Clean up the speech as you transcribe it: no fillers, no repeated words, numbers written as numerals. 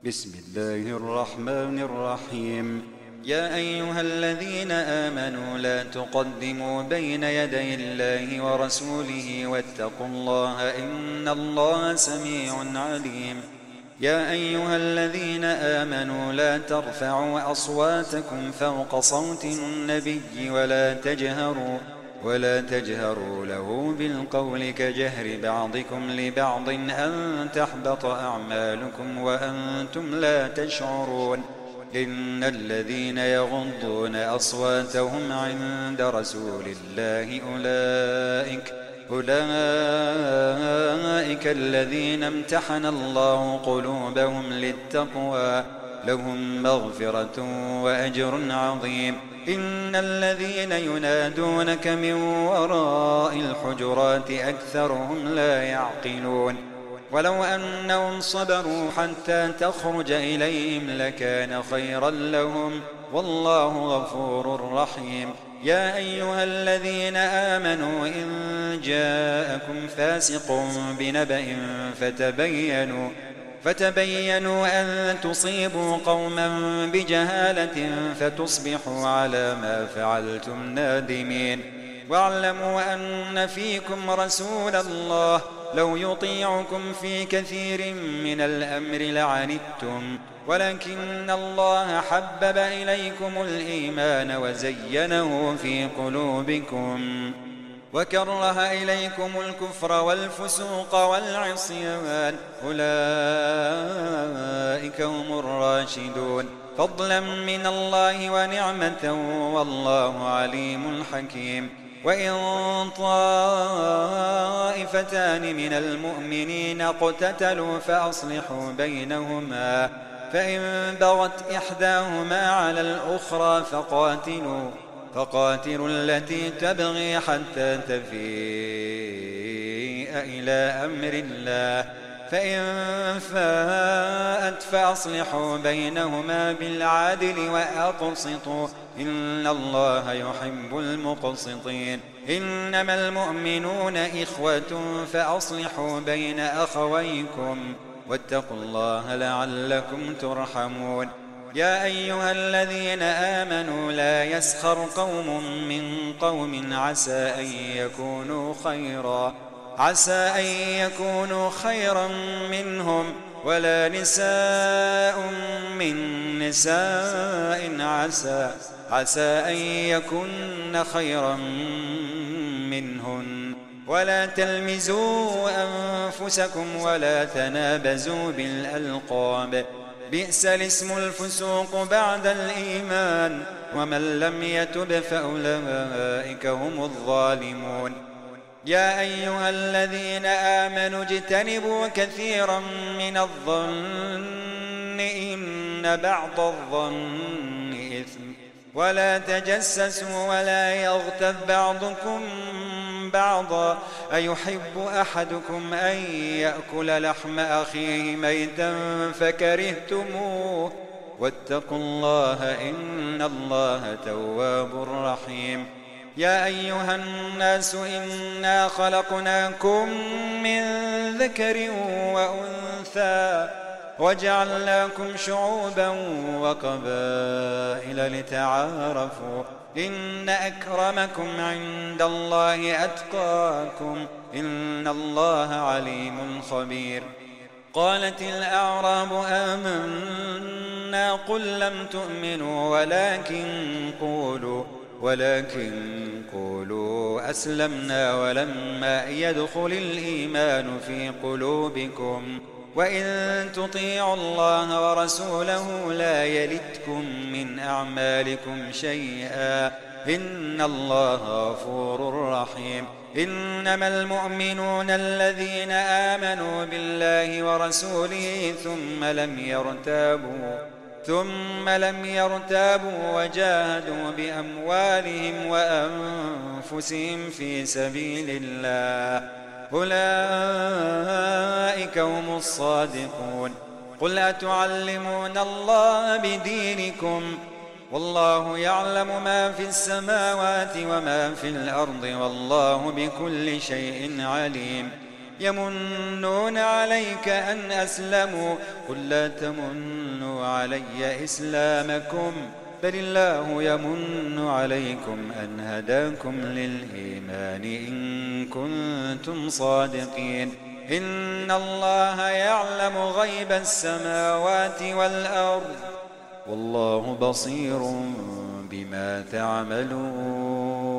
بسم الله الرحمن الرحيم. يا أيها الذين آمنوا لا تقدموا بين يدي الله ورسوله واتقوا الله إن الله سميع عليم. يا أيها الذين آمنوا لا ترفعوا أصواتكم فوق صوت النبي ولا تجهروا له بالقول كجهر بعضكم لبعض أن تحبط أعمالكم وأنتم لا تشعرون. إن الذين يغضون أصواتهم عند رسول الله أولئك الذين امتحن الله قلوبهم للتقوى لهم مغفرة وأجر عظيم. إن الذين ينادونك من وراء الحجرات أكثرهم لا يعقلون. ولو أنهم صبروا حتى تخرج إليهم لكان خيرا لهم والله غفور رحيم. يا أيها الذين آمنوا إن جاءكم فاسق بنبأ فتبينوا أن تصيبوا قوما بجهالة فتصبحوا على ما فعلتم نادمين. واعلموا أن فيكم رسول الله لو يطيعكم في كثير من الأمر لعنتم ولكن الله حبب إليكم الإيمان وزينه في قلوبكم وكره إليكم الكفر والفسوق والعصيان أولئك هم الراشدون فضلا من الله ونعمة والله عليم حكيم. وإن طائفتان من المؤمنين اقتتلوا فأصلحوا بينهما فإن بغت إحداهما على الأخرى فقاتلوا التي تبغي حتى تفيء إلى أمر الله فإن فاءت فأصلحوا بينهما بالعدل وأقسطوا إن الله يحب المقسطين. إنما المؤمنون إخوة فأصلحوا بين أخويكم واتقوا الله لعلكم ترحمون. يا أيها الذين آمنوا لا يسخر قوم من قوم عسى أن يكونوا خيرا منهم ولا نساء من نساء عسى أن يكن خيرا منهن ولا تلمزوا أنفسكم ولا تنابزوا بالألقاب بئس الاسم الفسوق بعد الإيمان ومن لم يتب فأولئك هم الظالمون. يا أيها الذين آمنوا اجتنبوا كثيرا من الظن إن بعض الظن إثم ولا تجسسوا ولا يغتب بعضكم بعضا أيحب أحدكم أن يأكل لحم أخيه ميتا فكرهتموه واتقوا الله إن الله تواب رحيم. يا أيها الناس إنا خلقناكم من ذكر وأنثى وجعلناكم شعوبا وقبائل لتعارفوا إن أكرمكم عند الله أتقاكم إن الله عليم خبير. قالت الأعراب آمنا قل لم تؤمنوا ولكن قولوا أسلمنا ولما يدخل الإيمان في قلوبكم وإن تطيعوا الله ورسوله لا يلتكم من أعمالكم شيئا إن الله غفور رحيم. إنما المؤمنون الذين آمنوا بالله ورسوله ثم لم يرتابوا وجاهدوا بأموالهم وأنفسهم في سبيل الله أولئك هم الصادقون. قل أتعلمون الله بدينكم والله يعلم ما في السماوات وما في الأرض والله بكل شيء عليم. يمنون عليك أن أسلموا قل لا تمنوا علي إسلامكم بل الله يمن عليكم أن هداكم للإيمان إن كنتم صادقين إن الله يعلم غيب السماوات والأرض والله بصير بما تعملون.